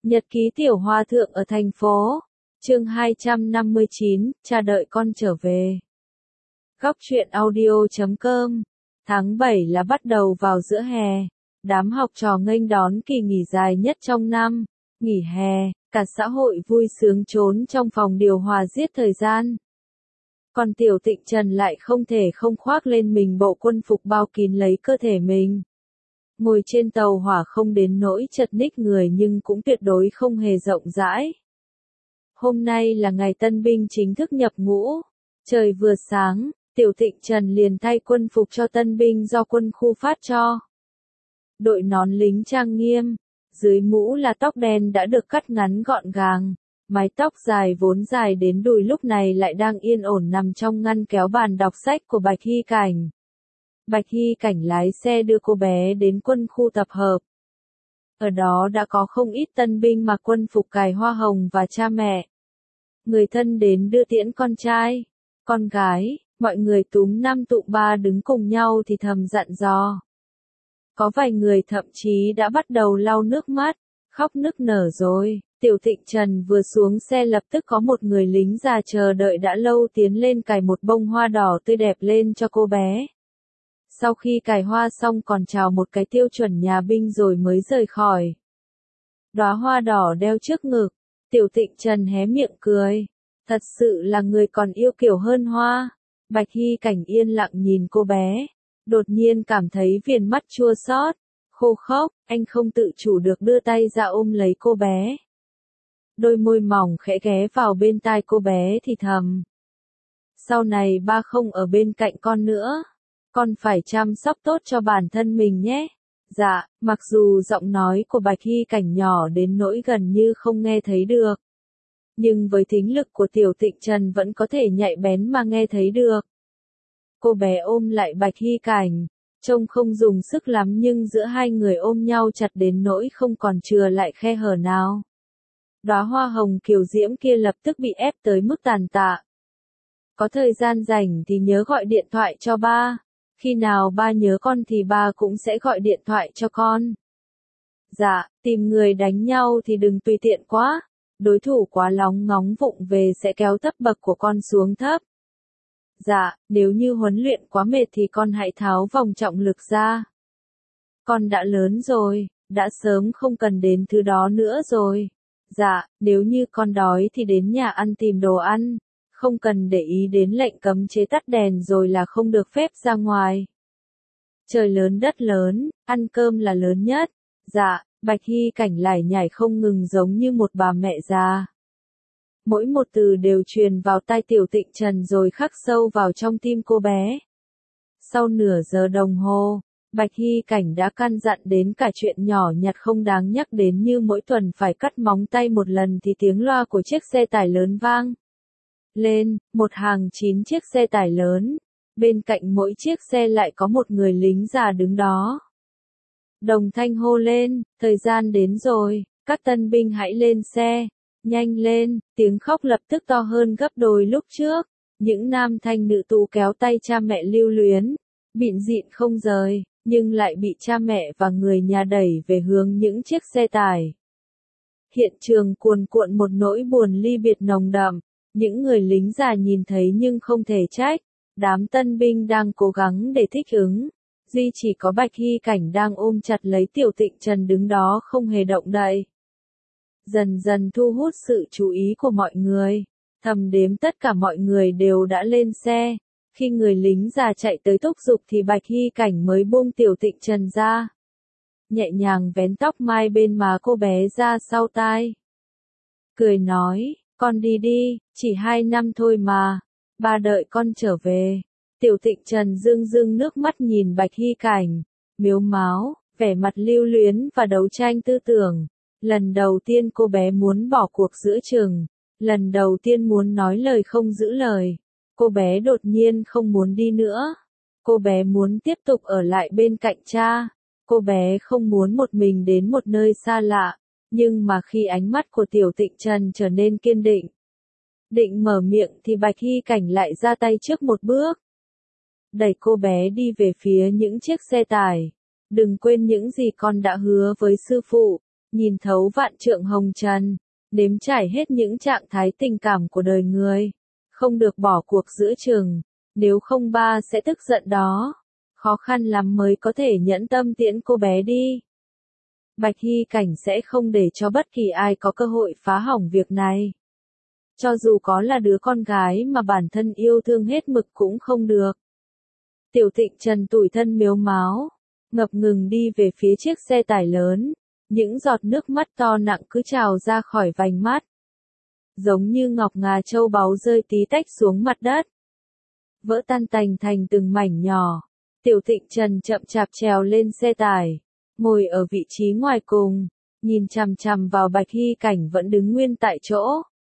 Nhật ký tiểu hòa thượng ở thành phố. Chương 259, cha đợi con trở về. Góc truyện audio.com. Tháng 7 là bắt đầu vào giữa hè. Đám học trò nghênh đón kỳ nghỉ dài nhất trong năm. Nghỉ hè, cả xã hội vui sướng trốn trong phòng điều hòa giết thời gian. Còn Tiểu Tịnh Trần lại không thể không khoác lên mình bộ quân phục bao kín lấy cơ thể mình. Ngồi trên tàu hỏa không đến nỗi chật ních người nhưng cũng tuyệt đối không hề rộng rãi. Hôm nay là ngày tân binh chính thức nhập ngũ. Trời vừa sáng, Tiểu Tịnh Trần liền thay quân phục cho tân binh do quân khu phát cho. Đội nón lính trang nghiêm, dưới mũ là tóc đen đã được cắt ngắn gọn gàng. Mái tóc dài vốn dài đến đùi lúc này lại đang yên ổn nằm trong ngăn kéo bàn đọc sách của Bạch Hy Cảnh. Bạch Hy Cảnh lái xe đưa cô bé đến quân khu tập hợp. Ở đó đã có không ít tân binh mặc quân phục cài hoa hồng và cha mẹ. Người thân đến đưa tiễn con trai, con gái, mọi người túm năm tụm ba đứng cùng nhau thì thầm dặn dò. Có vài người thậm chí đã bắt đầu lau nước mắt, khóc nức nở rồi. Tiểu Tịnh Trần vừa xuống xe lập tức có một người lính già chờ đợi đã lâu tiến lên cài một bông hoa đỏ tươi đẹp lên cho cô bé. Sau khi cài hoa xong còn chào một cái tiêu chuẩn nhà binh rồi mới rời khỏi. Đóa hoa đỏ đeo trước ngực, Tiểu Tịnh Trần hé miệng cười. Thật sự là người còn yêu kiều hơn hoa. Bạch Hy Cảnh yên lặng nhìn cô bé. Đột nhiên cảm thấy viền mắt chua xót, khô khốc, anh không tự chủ được đưa tay ra ôm lấy cô bé. Đôi môi mỏng khẽ ghé vào bên tai cô bé thì thầm. Sau này ba không ở bên cạnh con nữa. Con phải chăm sóc tốt cho bản thân mình nhé. Dạ, mặc dù giọng nói của Bạch Hy Cảnh nhỏ đến nỗi gần như không nghe thấy được. Nhưng với thính lực của Tiểu Tịnh Trần vẫn có thể nhạy bén mà nghe thấy được. Cô bé ôm lại Bạch Hy Cảnh, trông không dùng sức lắm nhưng giữa hai người ôm nhau chặt đến nỗi không còn chừa lại khe hở nào. Đóa hoa hồng kiều diễm kia lập tức bị ép tới mức tàn tạ. Có thời gian rảnh thì nhớ gọi điện thoại cho ba. Khi nào ba nhớ con thì ba cũng sẽ gọi điện thoại cho con. Dạ, tìm người đánh nhau thì đừng tùy tiện quá. Đối thủ quá lóng ngóng vụng về sẽ kéo cấp bậc của con xuống thấp. Dạ, nếu như huấn luyện quá mệt thì con hãy tháo vòng trọng lực ra. Con đã lớn rồi, đã sớm không cần đến thứ đó nữa rồi. Dạ, nếu như con đói thì đến nhà ăn tìm đồ ăn. Không cần để ý đến lệnh cấm chế tắt đèn rồi là không được phép ra ngoài. Trời lớn đất lớn, ăn cơm là lớn nhất. Dạ, Bạch Hy Cảnh lải nhải không ngừng giống như một bà mẹ già. Mỗi một từ đều truyền vào tai Tiểu Tịnh Trần rồi khắc sâu vào trong tim cô bé. Sau nửa giờ đồng hồ, Bạch Hy Cảnh đã căn dặn đến cả chuyện nhỏ nhặt không đáng nhắc đến như mỗi tuần phải cắt móng tay một lần thì tiếng loa của chiếc xe tải lớn vang lên, một hàng 9 chiếc xe tải lớn, bên cạnh mỗi chiếc xe lại có một người lính già đứng đó. Đồng thanh hô lên, thời gian đến rồi, các tân binh hãy lên xe, nhanh lên, tiếng khóc lập tức to hơn gấp đôi lúc trước, những nam thanh nữ tú kéo tay cha mẹ lưu luyến, bịn dịn không rời, nhưng lại bị cha mẹ và người nhà đẩy về hướng những chiếc xe tải. Hiện trường cuồn cuộn một nỗi buồn ly biệt nồng đậm. Những người lính già nhìn thấy nhưng không thể trách, đám tân binh đang cố gắng để thích ứng, duy chỉ có Bạch Hy Cảnh đang ôm chặt lấy Tiểu Tịnh Trần đứng đó không hề động đậy. Dần dần thu hút sự chú ý của mọi người, thầm đếm tất cả mọi người đều đã lên xe, khi người lính già chạy tới thúc giục thì Bạch Hy Cảnh mới buông Tiểu Tịnh Trần ra. Nhẹ nhàng vén tóc mai bên má cô bé ra sau tai. Cười nói. Con đi đi, chỉ 2 năm thôi mà, ba đợi con trở về. Tiểu Tịnh Trần rưng rưng nước mắt nhìn Bạch Hy Cảnh, mếu máo, vẻ mặt lưu luyến và đấu tranh tư tưởng. Lần đầu tiên cô bé muốn bỏ cuộc giữa chừng, lần đầu tiên muốn nói lời không giữ lời. Cô bé đột nhiên không muốn đi nữa. Cô bé muốn tiếp tục ở lại bên cạnh cha. Cô bé không muốn một mình đến một nơi xa lạ. Nhưng mà khi ánh mắt của Tiểu Tịnh Trần trở nên kiên định, định mở miệng thì Bạch Hy Cảnh lại ra tay trước một bước. Đẩy cô bé đi về phía những chiếc xe tải. Đừng quên những gì con đã hứa với sư phụ. nhìn thấu vạn trượng hồng trần, nếm trải hết những trạng thái tình cảm của đời người, không được bỏ cuộc giữa chừng, nếu không ba sẽ tức giận đó, khó khăn lắm mới có thể nhẫn tâm tiễn cô bé đi. Bạch Hy Cảnh sẽ không để cho bất kỳ ai có cơ hội phá hỏng việc này. Cho dù có là đứa con gái mà bản thân yêu thương hết mực cũng không được. Tiểu Thịnh Trần tủi thân mếu máo, ngập ngừng đi về phía chiếc xe tải lớn, những giọt nước mắt to nặng cứ trào ra khỏi vành mắt. Giống như ngọc ngà châu báu rơi tí tách xuống mặt đất. Vỡ tan tành thành từng mảnh nhỏ, Tiểu Thịnh Trần chậm chạp trèo lên xe tải, ngồi ở vị trí ngoài cùng, nhìn chằm chằm vào Bạch Hy Cảnh vẫn đứng nguyên tại chỗ.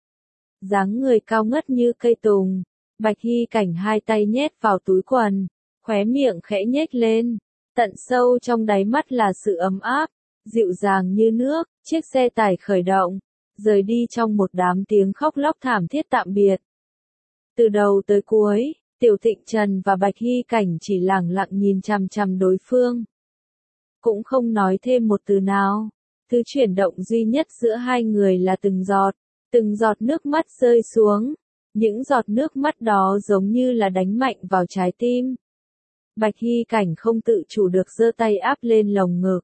Dáng người cao ngất như cây tùng, Bạch Hy Cảnh hai tay nhét vào túi quần, khóe miệng khẽ nhếch lên, tận sâu trong đáy mắt là sự ấm áp, dịu dàng như nước. Chiếc xe tải khởi động, rời đi trong một đám tiếng khóc lóc thảm thiết tạm biệt. Từ đầu tới cuối, Tiểu Thịnh Trần và Bạch Hy Cảnh chỉ lẳng lặng nhìn chằm chằm đối phương, cũng không nói thêm một từ nào. Thứ chuyển động duy nhất giữa hai người là từng giọt nước mắt rơi xuống. Những giọt nước mắt đó giống như là đánh mạnh vào trái tim. Bạch Hy Cảnh không tự chủ được giơ tay áp lên lồng ngực.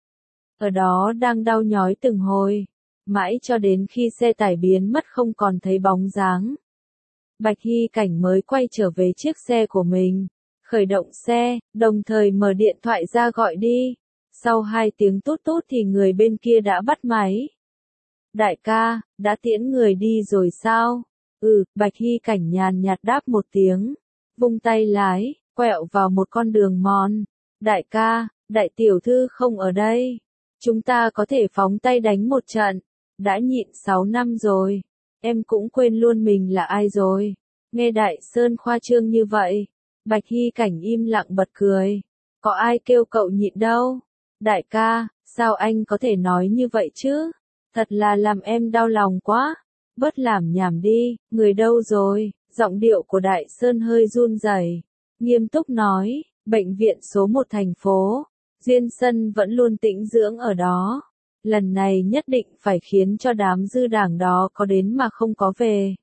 Ở đó đang đau nhói từng hồi, mãi cho đến khi xe tải biến mất không còn thấy bóng dáng. Bạch Hy Cảnh mới quay trở về chiếc xe của mình, khởi động xe, đồng thời mở điện thoại ra gọi đi. Sau 2 tiếng tút tút thì người bên kia đã bắt máy. Đại ca, đã tiễn người đi rồi sao? Bạch Hy Cảnh nhàn nhạt đáp một tiếng, vung tay lái, quẹo vào một con đường mòn. Đại ca, đại tiểu thư không ở đây. Chúng ta có thể phóng tay đánh một trận. Đã nhịn 6 năm rồi. Em cũng quên luôn mình là ai rồi. Nghe Đại Sơn khoa trương như vậy. Bạch Hy Cảnh im lặng bật cười. Có ai kêu cậu nhịn đâu. Đại ca, sao anh có thể nói như vậy chứ? Thật là làm em đau lòng quá. Bớt làm nhảm đi, người đâu rồi? Giọng điệu của Đại Sơn hơi run rẩy, nghiêm túc nói, bệnh viện số 1 thành phố. Duyên Sân vẫn luôn tĩnh dưỡng ở đó. Lần này nhất định phải khiến cho đám dư đảng đó có đến mà không có về.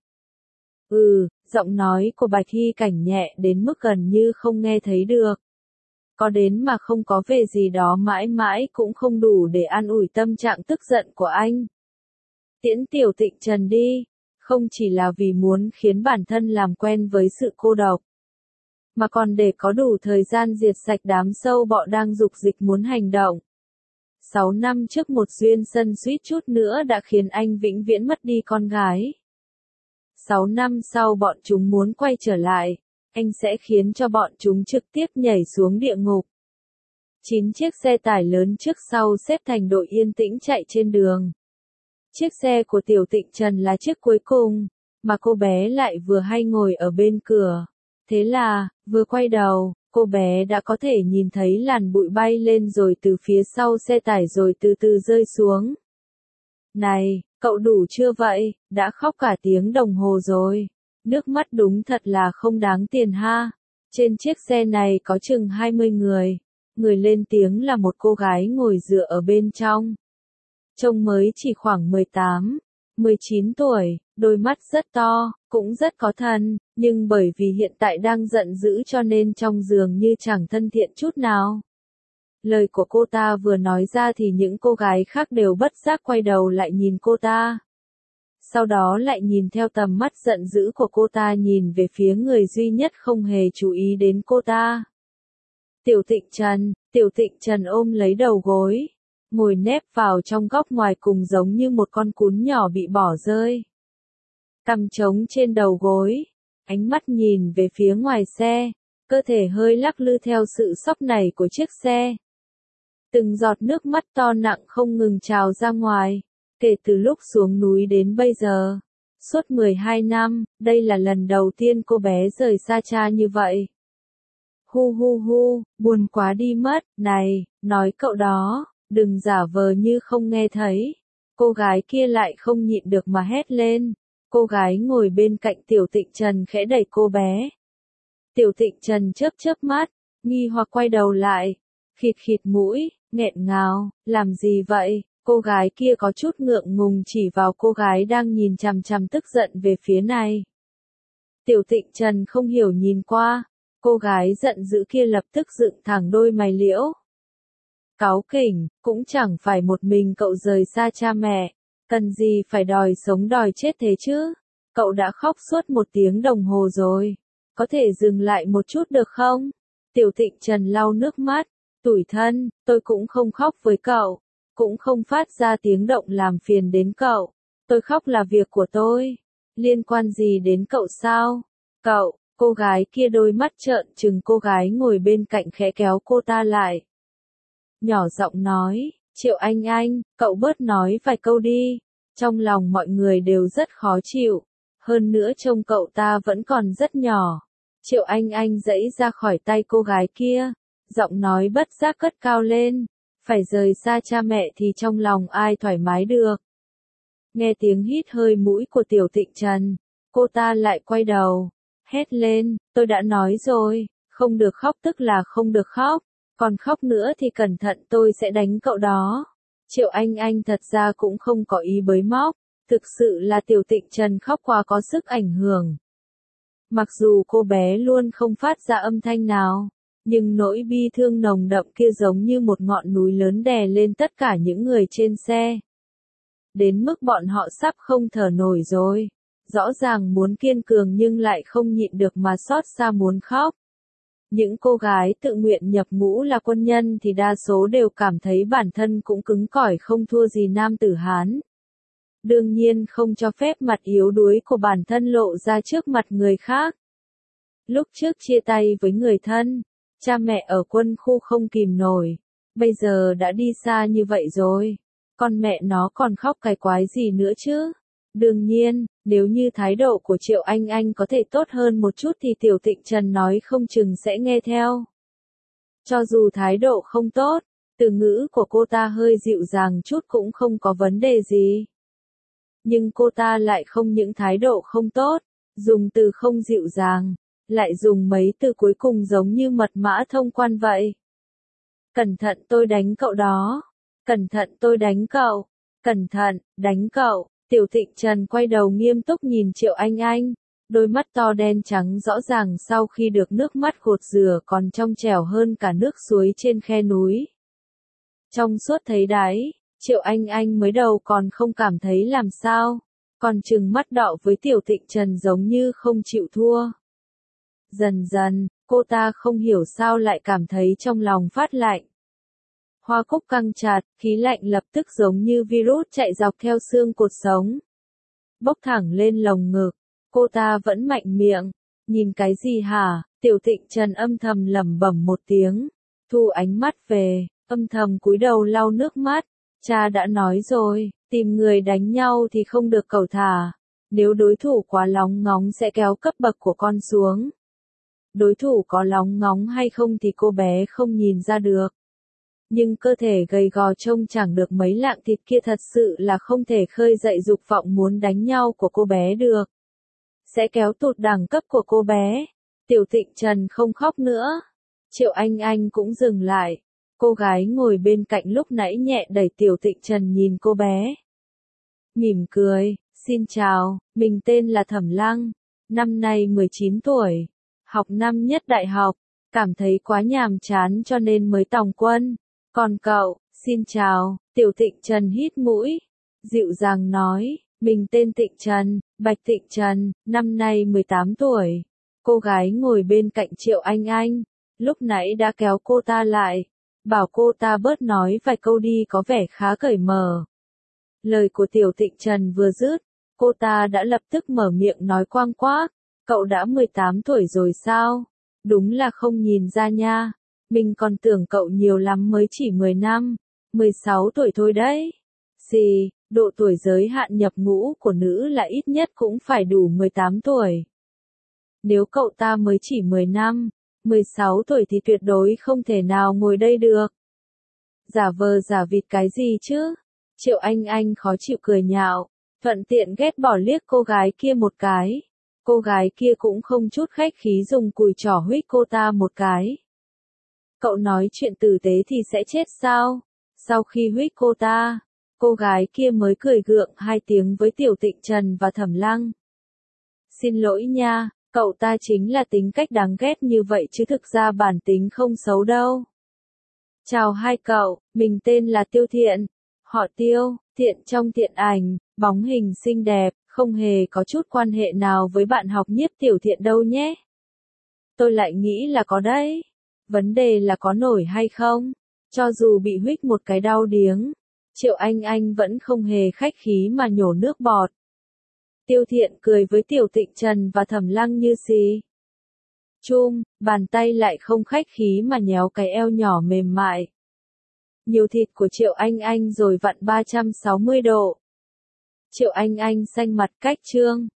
Giọng nói của Bạch Hy Cảnh nhẹ đến mức gần như không nghe thấy được. Có đến mà không có về gì đó mãi mãi cũng không đủ để an ủi tâm trạng tức giận của anh. Tiễn Tiểu Thịnh Trần đi, không chỉ là vì muốn khiến bản thân làm quen với sự cô độc, mà còn để có đủ thời gian diệt sạch đám sâu bọ đang dục dịch muốn hành động. 6 năm trước một Duyên Sân suýt chút nữa đã khiến anh vĩnh viễn mất đi con gái. 6 năm sau bọn chúng muốn quay trở lại, anh sẽ khiến cho bọn chúng trực tiếp nhảy xuống địa ngục. 9 chiếc xe tải lớn trước sau xếp thành đội yên tĩnh chạy trên đường. Chiếc xe của Tiểu Thịnh Trần là chiếc cuối cùng, mà cô bé lại vừa hay ngồi ở bên cửa. Thế là, vừa quay đầu, cô bé đã có thể nhìn thấy làn bụi bay lên rồi từ phía sau xe tải rồi từ từ rơi xuống. Này, cậu đủ chưa vậy? Đã khóc cả tiếng đồng hồ rồi. Nước mắt đúng thật là không đáng tiền ha. Trên chiếc xe này có chừng 20 người. Người lên tiếng là một cô gái ngồi dựa ở bên trong. Trông mới chỉ khoảng 18, 19 tuổi, đôi mắt rất to, cũng rất có thần, nhưng bởi vì hiện tại đang giận dữ cho nên trông dường như chẳng thân thiện chút nào. Lời của cô ta vừa nói ra thì những cô gái khác đều bất giác quay đầu lại nhìn cô ta. Sau đó lại nhìn theo tầm mắt giận dữ của cô ta nhìn về phía người duy nhất không hề chú ý đến cô ta. Tiểu Thịnh Trần ôm lấy đầu gối, ngồi nép vào trong góc ngoài cùng giống như một con cún nhỏ bị bỏ rơi. Cằm trống trên đầu gối, ánh mắt nhìn về phía ngoài xe, cơ thể hơi lắc lư theo sự sóc nảy của chiếc xe. Từng giọt nước mắt to nặng không ngừng trào ra ngoài, kể từ lúc xuống núi đến bây giờ. Suốt 12 năm, đây là lần đầu tiên cô bé rời xa cha như vậy. Hu, buồn quá đi mất, này, nói cậu đó, đừng giả vờ như không nghe thấy. Cô gái kia lại không nhịn được mà hét lên. Cô gái ngồi bên cạnh Tiểu Thịnh Trần khẽ đẩy cô bé. Tiểu Thịnh Trần chớp mắt, nghi hoặc quay đầu lại, khịt mũi, nghẹn ngào, làm gì vậy? Cô gái kia có chút ngượng ngùng chỉ vào cô gái đang nhìn chằm chằm tức giận về phía này. Tiểu Tịnh Trần không hiểu nhìn qua, cô gái giận dữ kia lập tức dựng thẳng đôi mày liễu. Cáu kỉnh, cũng chẳng phải một mình cậu rời xa cha mẹ, cần gì phải đòi sống đòi chết thế chứ? Cậu đã khóc suốt 1 tiếng đồng hồ rồi, có thể dừng lại một chút được không? Tiểu Tịnh Trần lau nước mắt, tủi thân, tôi cũng không khóc với cậu, cũng không phát ra tiếng động làm phiền đến cậu, tôi khóc là việc của tôi, liên quan gì đến cậu sao? Cậu, cô gái kia đôi mắt trợn trừng cô gái ngồi bên cạnh khẽ kéo cô ta lại. Nhỏ giọng nói, Triệu Anh, cậu bớt nói vài câu đi, trong lòng mọi người đều rất khó chịu, hơn nữa trông cậu ta vẫn còn rất nhỏ. Triệu Anh giãy ra khỏi tay cô gái kia, giọng nói bất giác cất cao lên, phải rời xa cha mẹ thì trong lòng ai thoải mái được. Nghe tiếng hít hơi mũi của Tiểu Tịnh Trần, cô ta lại quay đầu, hét lên, tôi đã nói rồi, không được khóc tức là không được khóc, còn khóc nữa thì cẩn thận tôi sẽ đánh cậu đó. Triệu Anh thật ra cũng không có ý bới móc, thực sự là Tiểu Tịnh Trần khóc quá có sức ảnh hưởng. Mặc dù cô bé luôn không phát ra âm thanh nào, nhưng nỗi bi thương nồng đậm kia giống như một ngọn núi lớn đè lên tất cả những người trên xe. Đến mức bọn họ sắp không thở nổi rồi, rõ ràng muốn kiên cường nhưng lại không nhịn được mà xót xa muốn khóc. Những cô gái tự nguyện nhập ngũ là quân nhân thì đa số đều cảm thấy bản thân cũng cứng cỏi không thua gì nam tử Hán. Đương nhiên không cho phép mặt yếu đuối của bản thân lộ ra trước mặt người khác. Lúc trước chia tay với người thân, cha mẹ ở quân khu không kìm nổi, bây giờ đã đi xa như vậy rồi, con mẹ nó còn khóc cái quái gì nữa chứ? Đương nhiên, nếu như thái độ của Triệu Anh có thể tốt hơn một chút thì Tiểu Tịnh Trần nói không chừng sẽ nghe theo. Cho dù thái độ không tốt, từ ngữ của cô ta hơi dịu dàng chút cũng không có vấn đề gì. Nhưng cô ta lại không những thái độ không tốt, dùng từ không dịu dàng, lại dùng mấy từ cuối cùng giống như mật mã thông quan vậy. Cẩn thận tôi đánh cậu đó. Cẩn thận tôi đánh cậu. Cẩn thận, đánh cậu. Tiểu Tịnh Trần quay đầu nghiêm túc nhìn Triệu Anh, đôi mắt to đen trắng rõ ràng sau khi được nước mắt gột rửa còn trong trẻo hơn cả nước suối trên khe núi. Trong suốt thấy đáy, Triệu Anh mới đầu còn không cảm thấy làm sao, còn trừng mắt đọ với Tiểu Tịnh Trần giống như không chịu thua. Dần dần, cô ta không hiểu sao lại cảm thấy trong lòng phát lạnh. Hoa cúc căng chặt, khí lạnh lập tức giống như virus chạy dọc theo xương cột sống. Bốc thẳng lên lồng ngực, cô ta vẫn mạnh miệng, nhìn cái gì hả? Tiểu Tịnh Trần âm thầm lẩm bẩm một tiếng, thu ánh mắt về, âm thầm cúi đầu lau nước mắt. Cha đã nói rồi, tìm người đánh nhau thì không được cẩu thả, nếu đối thủ quá lóng ngóng sẽ kéo cấp bậc của con xuống. Đối thủ có lóng ngóng hay không thì cô bé không nhìn ra được. Nhưng cơ thể gầy gò trông chẳng được mấy lạng thịt kia thật sự là không thể khơi dậy dục vọng muốn đánh nhau của cô bé được. Sẽ kéo tụt đẳng cấp của cô bé. Tiểu Tịnh Trần không khóc nữa. Triệu Anh cũng dừng lại. Cô gái ngồi bên cạnh lúc nãy nhẹ đẩy Tiểu Tịnh Trần nhìn cô bé. Mỉm cười, xin chào, mình tên là Thẩm Lăng, năm nay 19 tuổi, học năm nhất đại học, cảm thấy quá nhàm chán cho nên mới tòng quân. Còn cậu, xin chào, Tiểu Tịnh Trần hít mũi, dịu dàng nói, mình tên Tịnh Trần, Bạch Tịnh Trần, năm nay 18 tuổi. Cô gái ngồi bên cạnh Triệu Anh, lúc nãy đã kéo cô ta lại, bảo cô ta bớt nói vài câu đi có vẻ khá cởi mở. Lời của Tiểu Tịnh Trần vừa dứt, cô ta đã lập tức mở miệng nói quang quác, cậu đã 18 tuổi rồi sao? Đúng là không nhìn ra nha. Mình còn tưởng cậu nhiều lắm mới chỉ 10 năm, 16 tuổi thôi đấy. Gì, độ tuổi giới hạn nhập ngũ của nữ là ít nhất cũng phải đủ 18 tuổi. Nếu cậu ta mới chỉ 10 năm, 16 tuổi thì tuyệt đối không thể nào ngồi đây được. Giả vờ giả vịt cái gì chứ? Triệu Anh khó chịu cười nhạo, thuận tiện ghét bỏ liếc cô gái kia một cái. Cô gái kia cũng không chút khách khí dùng cùi trỏ huých cô ta một cái. Cậu nói chuyện tử tế thì sẽ chết sao? Sau khi huých Cô gái kia mới cười gượng hai tiếng với Tiểu Tịnh Trần và Thẩm Lăng. Xin lỗi nha, cậu ta chính là tính cách đáng ghét như vậy chứ thực ra bản tính không xấu đâu. Chào hai cậu, mình tên là Tiêu Thiện. Họ Tiêu, Thiện trong Thiện ảnh, bóng hình xinh đẹp, không hề có chút quan hệ nào với bạn học nhiếp Tiểu Thiện đâu nhé. Tôi lại nghĩ là có đấy. Vấn đề là có nổi hay không? Cho dù bị huých một cái đau điếng, Triệu Anh vẫn không hề khách khí mà nhổ nước bọt. Tiêu Thiện cười với Tiểu Tịnh Trần và Thẩm Lăng như xì. Bàn tay lại không khách khí mà nhéo cái eo nhỏ mềm mại. Nhiều thịt của Triệu Anh rồi vặn 360 độ. Triệu Anh xanh mặt cách trương.